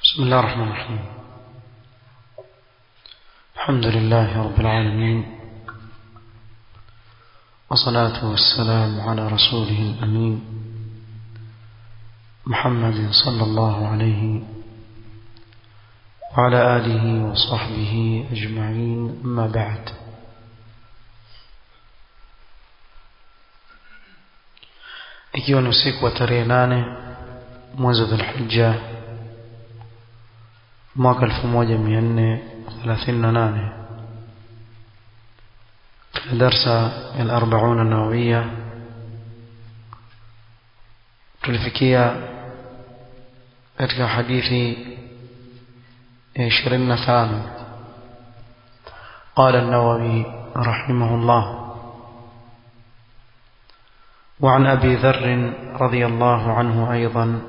بسم الله الرحمن الرحيم. الحمد لله رب العالمين، والصلاة والسلام على رسوله الأمين محمد صلى الله عليه وعلى آله وصحبه أجمعين، أما بعد. ikiwa ni usiku wa tarehe 8 mwezi wa Dhulhijja mwaka 1438 في درس الأربعون النووية tulifikia katika hadithi 25. قال النووي رحمه الله: وعن أبي ذر رضي الله عنه أيضا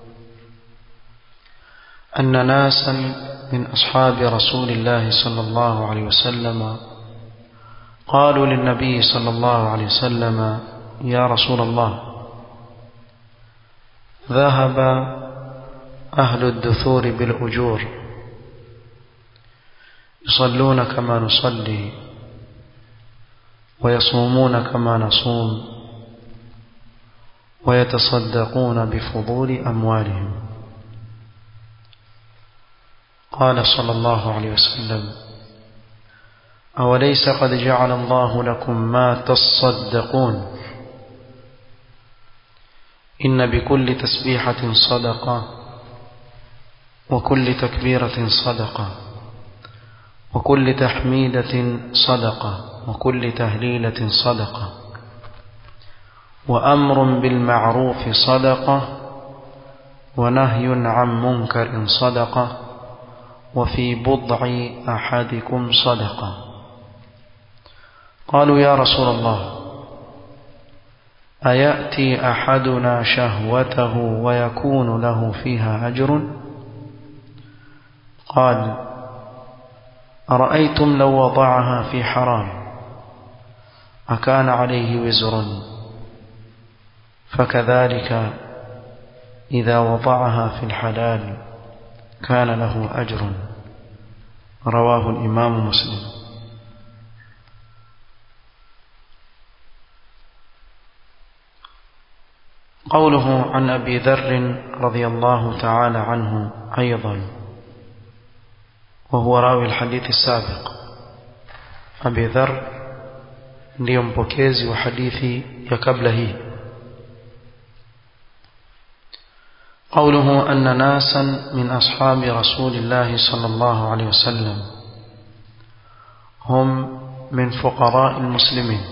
أن ناسا من أصحاب رسول الله صلى الله عليه وسلم قالوا للنبي صلى الله عليه وسلم: يا رسول الله، ذهب أهل الدثور بالأجور، يصلون كما نصلي ويصومون كما نصوم ويتصدقون بفضول أموالهم. قال صلى الله عليه وسلم: أوليس قد جعل الله لكم ما تصدقون؟ إن بكل تسبيحة صدقة، وكل تكبيرة صدقة، وكل تحميدة صدقة، وكل تهليلة صدقة، وأمر بالمعروف صدقة، ونهي عن منكر صدقة، وفي بضع أحدكم صدقة. قالوا: يا رسول الله، أيأتي أحدنا شهوته ويكون له فيها أجر؟ قال: أرأيتم لو وضعها في حرام أكان عليه وزر؟ فكذلك إذا وضعها في الحلال كان له أجر. رواه الإمام مسلم. قوله عن أبي ذر رضي الله تعالى عنه أيضا، وهو راوي الحديث السابق. أبي ذر ndiyo mpokezi wa hadithi ya kabla hii. قوله أن ناسا من أصحاب رسول الله صلى الله عليه وسلم هم من فقراء المسلمين،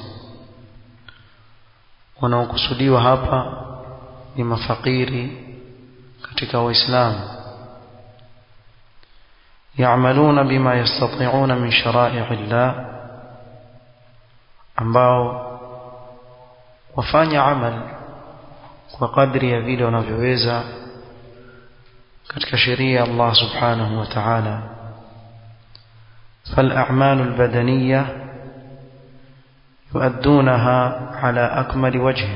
wanaokusudiwa hapa ni mafakiri katika Uislamu. يعملون بما يستطيعون من شرائع الله، ambao wafanya amal kwa kadri ya vile wanavyoweza katika sheria Allah subhanahu wa ta'ala. فالأعمال البدنية يؤدونها على أكمل وجه،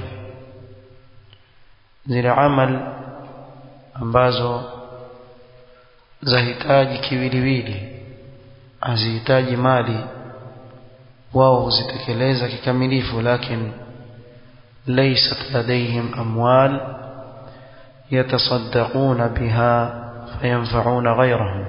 zile amal ambazo zahitaji kiwiliwili, azihitaji mali, wao huzitekeleza kikamilifu. Lakini laysat ladayhim amwal yatasaddaquna biha fayanfa'una ghayrahum,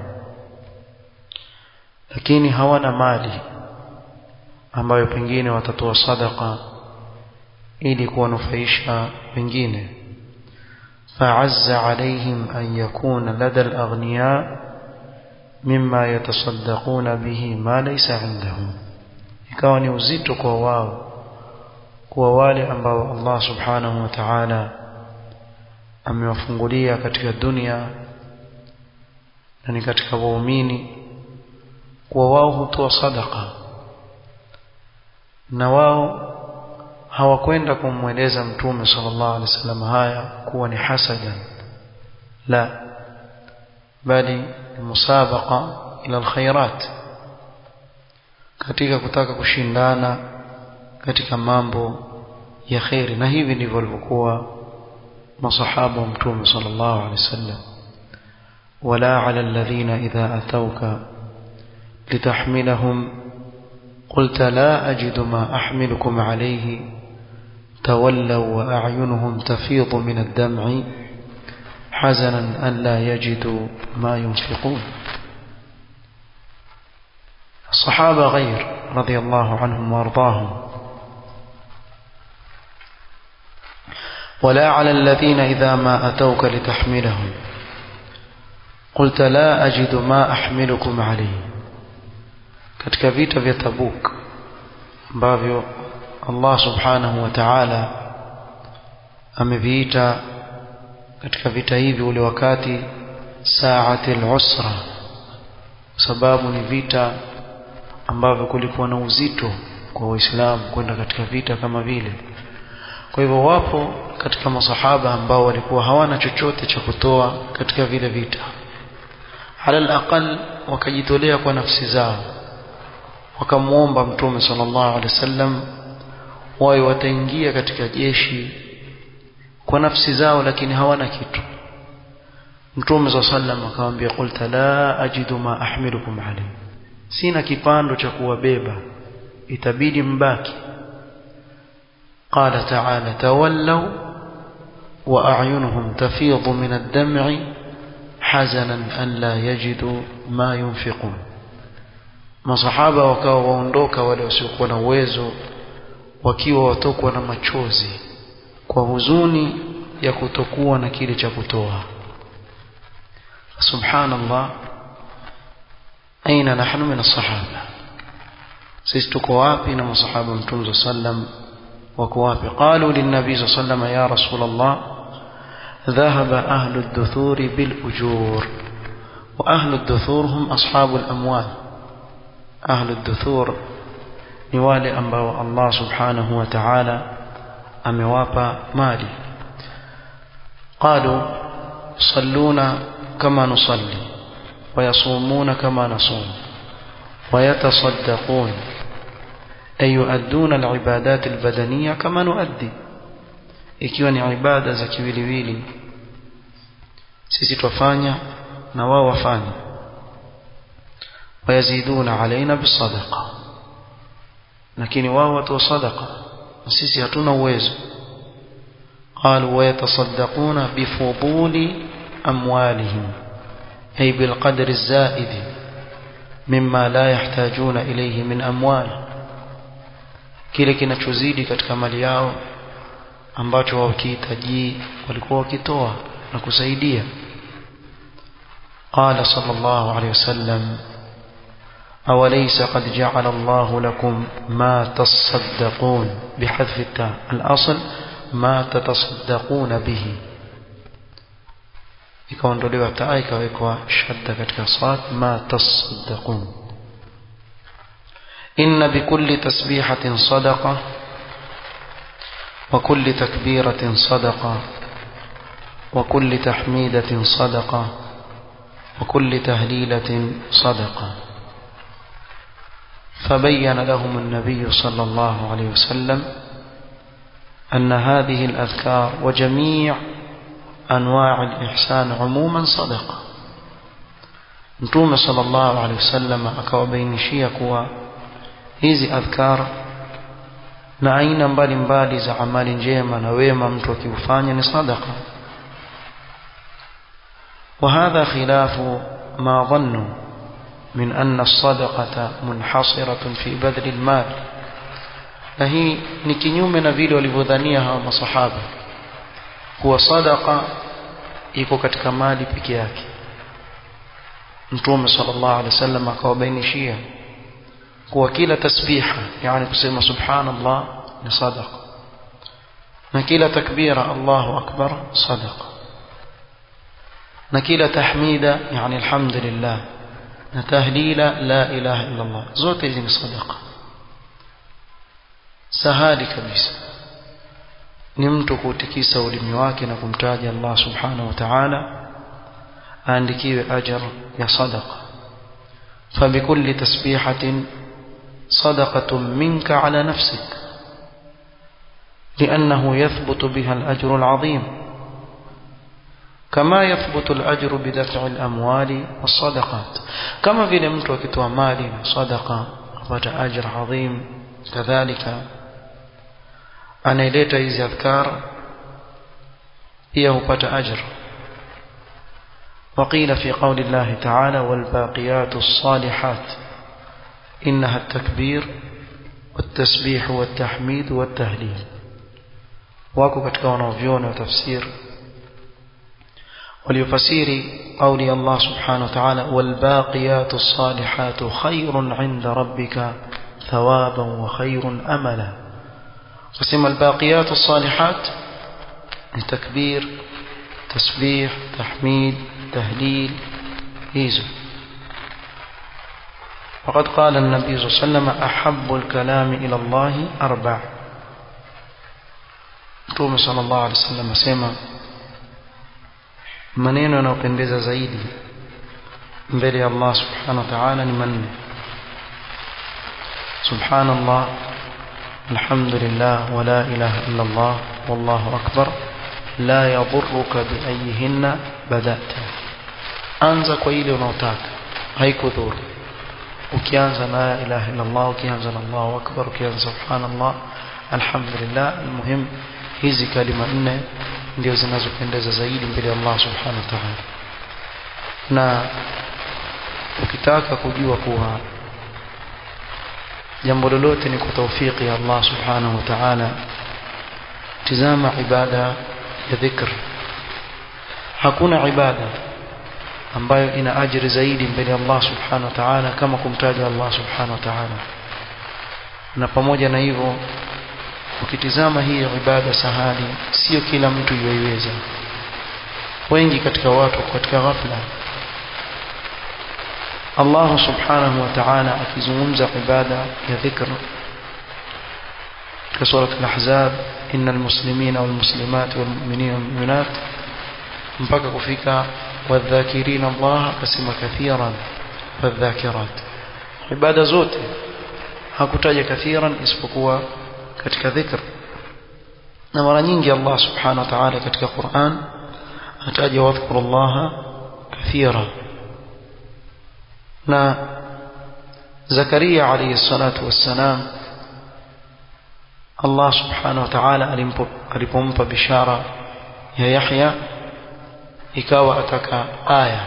lakini hawana mali ambayo pengine watatoa sadaqa ili kuwanufaisha wengine. فعز عليهم أن يكون لدى الأغنياء مما يتصدقون به ما ليس عندهم. ikawa ni uzito kwa wao, kwa wale ambao Allah subhanahu wa ta'ala amewafungulia katika dunia na ni katika waumini, kwa wao hutoa sadaqa, na wao hawakwenda kumweleza Mtume sallallahu alaihi wasallam haya kuwa ni hasadan, la, bali musabaqa ila alkhairat, katika kutaka kushindana katika mambo ya khairi. Na hivi ndivyo walivyokuwa masahaba wa Mtume sallallahu alaihi wasallam. ولا على الذين إذا أتوك لتحملهم قلت لا أجد ما أحملكم عليه تولوا وأعينهم تفيض من الدمع حزنا أن لا يجدوا ما ينفقون. الصحابة غير رضي الله عنهم وارضاهم. ولا على الذين إذا ما أتوك لتحملهم قلت لا أجد ما أحملكم عليه. katika vita vya Tabuk ambavyo Allah subhanahu wa ta'ala ameviita katika vita hivi ule wakati sa'atil usra, sababu ni vita ambavyo kulikuwa na uzito kwa Waislamu kwenda katika vita kama vile. Kwa hivyo wapo katika masahaba ambao walikuwa hawana chochote cha kutoa katika vile vita, halal aqal wakajitolea kwa nafsi zao, wakamuomba Mtume sallallahu alaihi wasallam wao wataingia katika jeshi kwa nafsi zao, lakini hawana kitu. Mtume sallallahu alaihi wasallam akamwambia qulta la ajidu ma ahmilukum alayhi, sina kipando cha kuwabeba, itabidi mbaki. قال تعالى تولوا وأعينهم تفيض من الدمع حزنا أن لا يجدوا ما ينفقون. masahaba wakawa waondoka wale wasiokuwa na uwezo, wakiwa watokwa na machozi kwa huzuni ya kutokuwa na kile cha kutoa. Subhanallah, aina nahnu min as-sahaba? sisi tuko wapi na masahaba Mtume sallam wako wapi? qalu lin-nabi sallam ya rasulullah dhahaba ahlu ad-duthur bil ujur wa ahlu ad-duthur hum ashabu al-amwal. ahlu ad-duthur ni wale ambao Allah subhanahu wa ta'ala amewapa mali. qalu yusalluna kama nusalli wa yasumuna kama nasum wa yatasaddaqun ay yu'adduna al-ibadat al-badaniyya kama nuaddi. ikiwa ni ibada za kiwiliwili sisi twafanya na wao wafanya. wayaziduna alaina bisadaqa, lakini wao watoa sadaqa na sisi hatuna uwezo. qalu wayatasaddaquna bifuduli amwalihim ay bilqadri az-zaid mimma la yahtajuna ilayhi min amwal, kile kinachozidi katika mali yao ambacho wao kihitaji walikuwa wakitoa na kusaidia. qala sallallahu alayhi wasallam أوليس قد جعل الله لكم ما تصدقون بحذف التاء، الأصل ما تتصدقون به، ikaondolewa taa ikawekwa shadda katika sad, ma tasaddaqun. inna bikulli tasbihatin sadaqa wa kulli takbiratin sadaqa wa kulli tahmidatin sadaqa wa kulli tahlilatin sadaqa. فبين لهم النبي صلى الله عليه وسلم أن هذه الأذكار وجميع أنواع الإحسان عموما صدقة. Mtume sallallahu alaihi wasallam akawabainishia kuwa hizi adhkar na aina mbalimbali za amali njema na wema mtu akifanya ni sadaqa. وهذا خلاف ما ظنوا من أن الصدقة منحصرة في بذل المال. na hii ni kinyume na vile walivyodhania hawa masahaba kuwa sadaqa iko katika mali peke yake. Mtume sallallahu alaihi wasallam akawabainishia kuwa kila tasbiha, yani kusema subhanallah, ni sadaqa, na kila takbira Allahu akbar sadaqa, na kila tahmida, yani alhamdulillah, na tahlila la ilaha illa Allah, zote hizi ni sadaqa. Sahali kabisa ni mtu kutikisa ulimi wake na kumtaja Allah subhanahu wa ta'ala aandikiwe ajr ya sadaqa. fabikulli tasbihatin sadaqatun minka ala nafsik li'annahu yathbutu biha al-ajru al-'azim كما يثبت الأجر بدفع الأموال والصدقات كما في mtu akitoa mali na sadaqa apata ajr adhim kadhalika anaileta hizi adhkar pia hupata ajr وقيل في قول الله تعالى والباقيات الصالحات إنها التكبير والتسبيح والتحميد والتهليل wako katika wanavyuoni wa tafsir waliyofasiri قولي الله سبحانه وتعالى والباقيات الصالحات خير عند ربك ثوابا وخير أملا قسم الباقيات الصالحات التكبير تسبيح تحميد تهليل هيزو وقد قال النبي صلى الله عليه وسلم أحب الكلام إلى الله أربع Mtume sallallahu alaihi wasallam asema maneno yanayopendeza zaidi mbele ya Allah subhanahu wa ta'ala ni manne subhanallah alhamdulillah wa la ilaha illa Allah wallahu akbar la yadhurruka bi ayyihinna bada'ta anza kwa ile unayotaka haikudhuru ukianza na la ilaha illa Allah ukianza na Allahu akbar ukianza subhanallah alhamdulillah almuhim hizi kalima nne ndio zinazopendeza zaidi mbele ya Allah subhanahu wa ta'ala na ukitaka kujua kuwa jambo lolote ni kwa tawfiki ya Allah subhanahu wa ta'ala tizama ibada ya dhikr hakuna ibada ambayo ina ajiri zaidi mbele ya Allah subhanahu wa ta'ala kama kumtaja Allah subhanahu wa ta'ala na pamoja na hivyo ukitizama hii ibada sahali sio kila mtu yuiweza wengi katika watu katika ghafla Allah subhanahu wa ta'ala akizungumza ibada ya dhikr في سورة الأحزاب إن المسلمين والمسلمات والمؤمنين والمؤمنات mpaka kufika wadhakirina Allah kasema kathiran wadhakirat ibada zote hakutaja kathiran isipokuwa katika dhikr na mara nyingi Allah subhanahu wa ta'ala katika Qur'an ataja wadhkurullaha kathira na Zakaria alayhi salatu wassalam Allah subhanahu wa ta'ala alipompa bishara ya Yahya ikawa ataka aya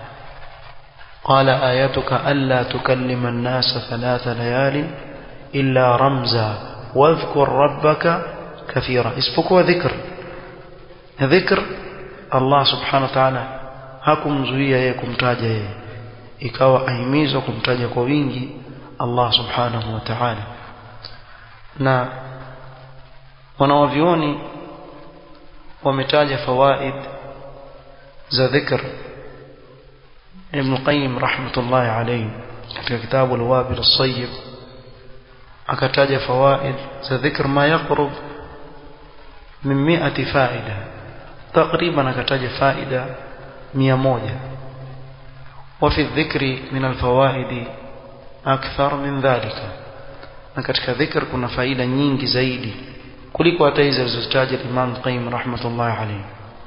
qala ayatuka alla tukallima an-nasa thalatha layalin illa ramza wadhkur rabbaka kathira isipokuwa dhikr Allah subhanahu wa ta'ala hakumzuia yeye kumtaja yeye ikawa ahimizwa kumtaja kwa wingi Allah subhanahu wa ta'ala na wanawavioni wametaja fawaid za dhikr Ibn Qayyim rahmatullahi alayhi katika kitabu al-Wabil as-Sayyib akataja fawaid za dhikr ma yaqrub min 100 faida takriban akataja faida 100 وفي الذكر من الفوائد أكثر من ذلك na katika dhikr kuna faida nyingi zaidi kuliko hata hizo zilizotajwa Imam Qayyim rahmatullahi alayhi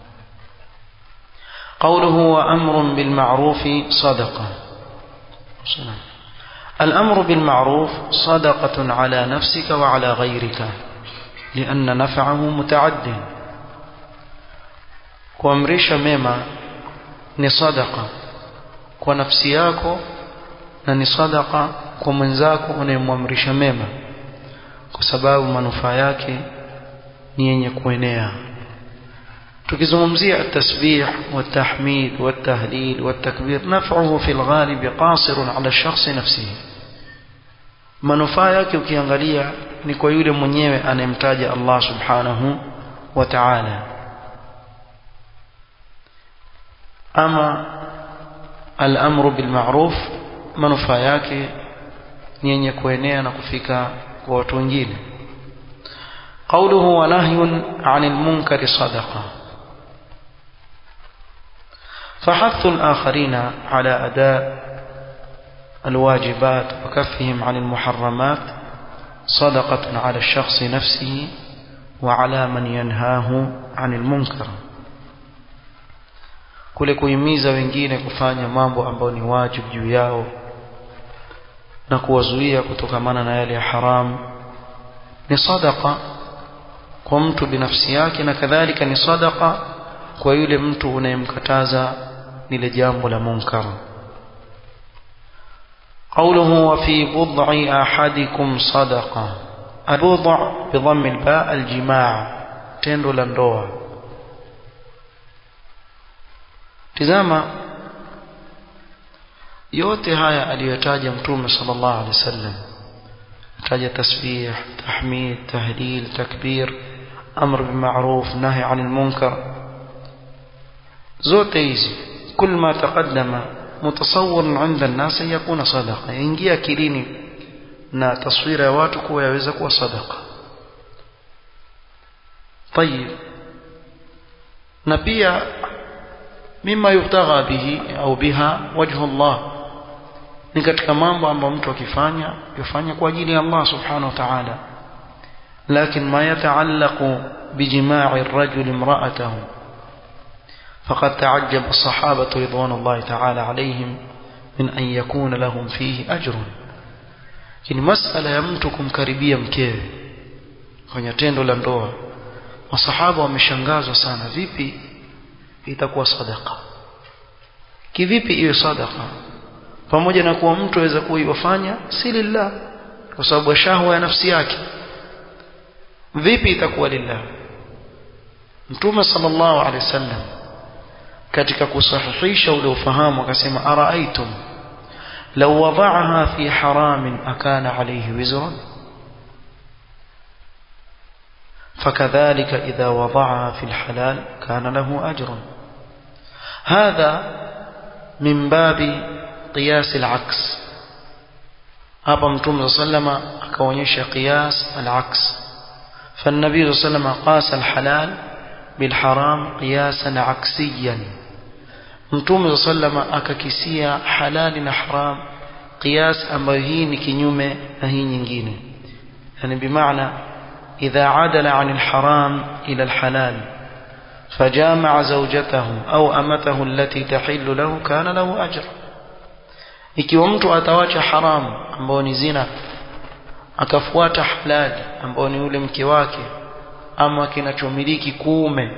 قوله وأمر بالمعروف صدقة الأمر بالمعروف صدقة على نفسك وعلى غيرك لأن نفعه متعد kuamrisha mema ni sadaqa kwa nafsi yako na ni sadaqa kwa mwenzako unayemwamrisha mema kwa sababu manufaa yake ni yenye kuenea tukizungumzia at-tasbih wat-tahmid wat-tahlil wat-takbir naf'uhu fil ghalib qasirun 'ala ash-shakhs nafsihi manufaa yake ukiangalia ni kwa yule mwenyewe anemtaja Allah subhanahu wa ta'ala ama al-amru bil ma'ruf manufaa yake ni yenye kuenea na kufika kwa watu wengine qawluhu wa nahyun 'anil munkari sadaqa فحث الآخرين على أداء الواجبات وكفهم عن المحرمات صدقة على الشخص نفسه وعلى من ينهاه عن المنكر kule kuhimiza wengine kufanya mambo ambayo ni wajibu juu yao na kuwazuia kutokamana na yale ya haram, ni sadaqa kwa mtu binafsi yake, na kadhalika ni sadaqa kwa yule mtu unayemkataza lile jambo la munkar. قوله وفي بضع أحدكم صدقة. البضع بضم الباء الجماع، tendo la ndoa. Tazama yote haya aliyotaja Mtume sallallahu alaihi wasallam, taja tasbih, tahmid, tahlil, takbir, amr bil ma'ruf, nahy 'anil munkar, zote hizi kul ma taqaddama mutasawwir 'inda an-nas yakuna sadaqa, ingia akilini na taswira ya watu kuwa yaweza kuwa sadaqa. طيب, na pia mima yubtagha bihi au biha wajhu Allah, ni katika mambo ambayo mtu akifanya yafanya kwa ajili ya Allah subhanahu wa ta'ala. Lakin ma yataallaqu bijima'i ar-rajul imra'atahu faqad ta'ajjaba as-sahabatu ridwanullahi ta'ala alayhim min an yakuna lahum fihi ajrun. Kini masala ya mtu kumkaribia mkewe kwenye tendo la ndoa, masahaba wameshangazwa sana, vipi itakuwa sadaqa? Kivipi iwe sadaqa pamoja na kuwa mtu aweza kuifanya si lillah kwa sababu ya shahwa ya nafsi yake? Vipi itakuwa lillah? Mtume sallallahu alaihi wasallam katika kusahihisha ule ufahamu akasema, araaitum law wada'aha fi haramin akana alayhi wizrun فكذلك إذا وضعها في الحلال كان له أجر. هذا من باب قياس العكس. hapa Mtume صلى الله عليه وسلم akaonyesha قياس العكس. فالنبي صلى الله عليه وسلم قاس الحلال بالحرام قياسا عكسيا. Mtume صلى الله عليه وسلم akakisia halali na haram قياس ambayo hii ni kinyume na hii nyingine, yani bimaana إذا عدل عن الحرام إلى الحلال فجامع زوجته أو أمته التي تحل له كان له أجر. ikiwa mtu atawacha haram ambao ni zina akafuata halali ambao ni ule mke wake ama kinachomiliki kuume,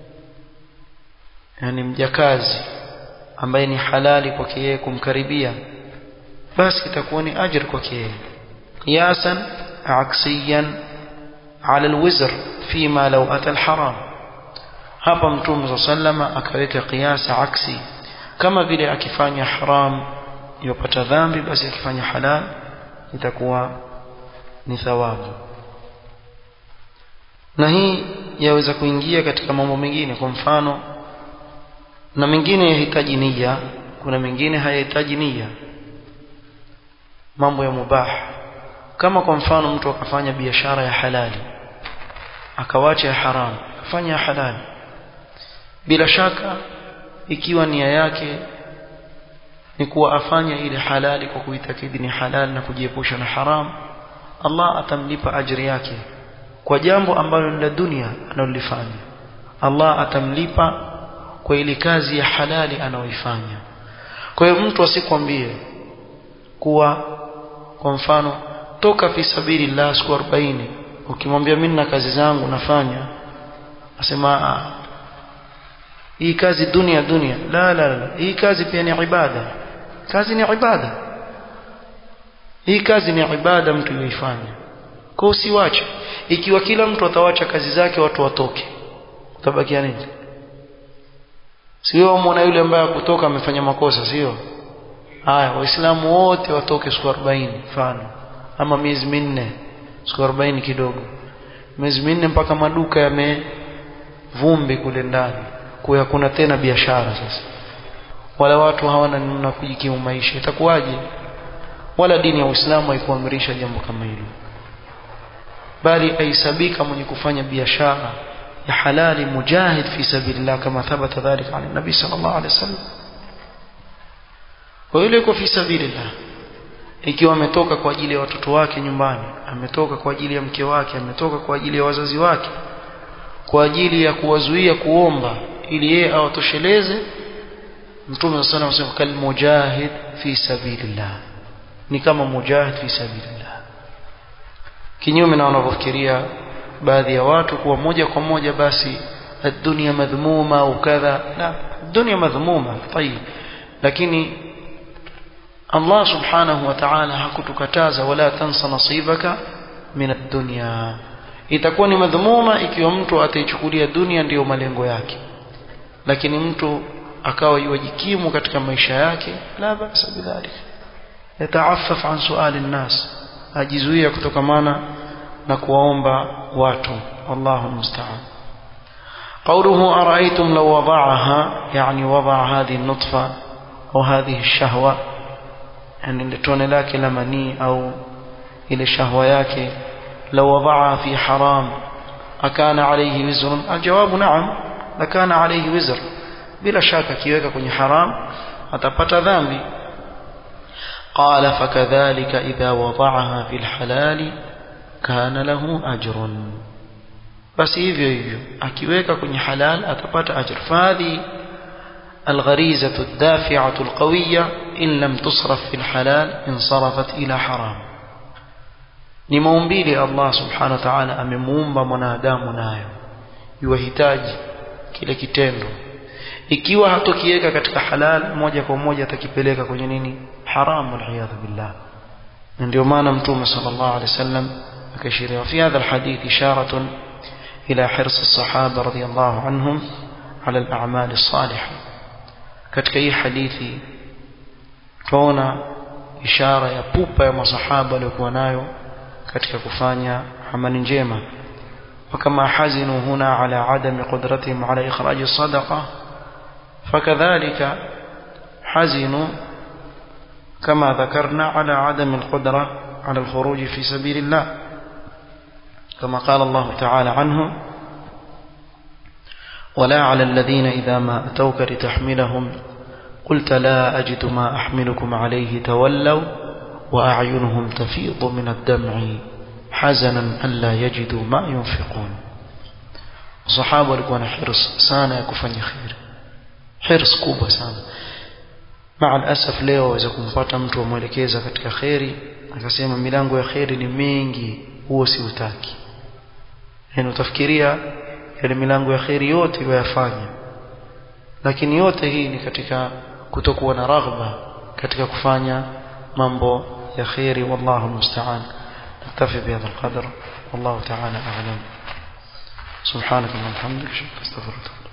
yani mjakazi ambaye ni halali kwake yeye kumkaribia, basi itakuwa ni ajr kwake yeye, qiyasan aksiyan على الوزر فيما لو أتى الحرام. hapa Mtume sallama akaweka qiyas aksi, kama vile akifanya haram yupata dhambi, basi akifanya halal itakuwa ni thawabu. Na hii yaweza kuingia katika mambo mengine, kwa mfano, na mengine yahitaji nia, kuna mengine hayahitaji nia, mambo ya mubah. Kama kwa mfano mtu akafanya biashara ya halali akawacha ya haram akafanya ya halali, bila shaka ikiwa nia yake ni kuwa afanya ile halali kwa kuitakidi ni halali na kujiepusha na haram, Allah atamlipa ajiri yake kwa jambo ambalo ni la dunia analolifanya. Allah atamlipa kwa ile kazi ya halali anayoifanya. Kwa hiyo mtu asikwambie kuwa kwa mfano toka fi sabilillah siku 40, ukimwambia mimi na kazi zangu nafanya, asema hii kazi dunia. La, hii kazi pia ni ibada. Kazi ni ibada, hii kazi ni ibada mtu yuifanya. Kwa usiwache. Ikiwa kila mtu atawacha kazi zake watu watoke, utabakia nini? Sio muone yule ambaye kutoka amefanya makosa, sio? Haya, waislamu wote watoke siku 40 mfano, ama miezi 4, siku 40 kidogo, miezi 4 mpaka maduka yamevumbi kule ndani, kwa hakuna tena biashara sasa, wala watu hawana namna kujikimu maisha, itakuwaje? Wala dini ya Uislamu haikuamrisha jambo kama hilo, bali aisabika mwenye kufanya biashara ya halali mujahid fi sabilillah, kama thabata dhalika an nabii sallallahu alaihi wasallam. Kwa yule kwa fi sabilillah, ikiwa ametoka kwa ajili ya watoto wake nyumbani, ametoka kwa ajili ya mke wake, ametoka kwa ajili ya wazazi wake, kwa ajili ya kuwazuia kuomba ili yeye awatosheleze, Mtume sallallahu alayhi wasallam kal mujahid fi sabilillah, ni kama mujahid fi sabilillah. Kinyume na wanavyofikiria baadhi ya watu kuwa moja kwa moja basi الدنيا مذمومة وكذا. لا, الدنيا مذمومة طيب, lakini Allah subhanahu wa ta'ala hakutukataza wala tansa nasibaka min ad-dunya. Itakuwa ni madhumuma ikiwa mtu ataichukulia dunia ndiyo malengo yake, lakini mtu akawa yujikimu katika maisha yake, la basa bidhalik, yataaffaf an su'al an-nas, ajizuia kutokamana na kuwaomba watu. Wallahu musta'an. قوله أرأيتم لو وضعها, يعني وضع هذه النطفة أو هذه الشهوة, يعني لتون لك لمني أو إلى الشهوة ياك, لو وضعها في حرام أكان عليه وزر؟ الجواب نعم, لكان عليه وزر بلا شك. كيوك كن حرام أتبت ذنبي. قال فكذلك إذا وضعها في الحلال كان له أجر. basi hivyo hivyo akiweka kwenye halal atapata ajr. Fadhi algharizatu ad-dafi'atu al-qawiyya in lam tusraf fi al-halal insarafat ila haram. Ni maumbile Allah subhanahu wa ta'ala amemuumba mwanadamu nayo, yuhitaji kile kitendo. Ikiwa hatokiweka katika halal, moja kwa moja atakipeleka kwenye nini? Haram, wal billah. Ndio maana Mtume sallallahu alayhi wasallam akashiria fi hadha al-hadith isharatun إلى حرص الصحابة رضي الله عنهم على الأعمال الصالحة. katika hii hadithi tunaona ishara ya pupa ya masahaba waliokuwa nayo katika kufanya amali njema. وكما حزنوا هنا على عدم قدرتهم على إخراج الصدقة فكذلك حزنوا كما ذكرنا على عدم القدرة على الخروج في سبيل الله، كما قال الله تعالى عنه: ولا على الذين إذا ما أتوك لتحملهم قلت لا أجد ما أحملكم عليه تولوا وأعينهم تفيض من الدمع حزنا ألا يجدوا ما ينفقون. الصحابة walikuwa na hirs sana ya kufanya khair, hirs kubwa sana. مع الأسف leo waweza kumpata mtu amwelekeza katika khairi akasema milango ya khairi ni mingi, huo si utaki. Yani utafikiria ile milango ya khairi yote wayafanya, lakini yote hii ni katika kutokuwa na raghba katika kufanya mambo ya khairi. Wallahu musta'an. نكتفي بهذا القدر والله تعالى أعلم. سبحانك اللهم وبحمدك أشهد أن لا إله إلا أنت أستغفرك.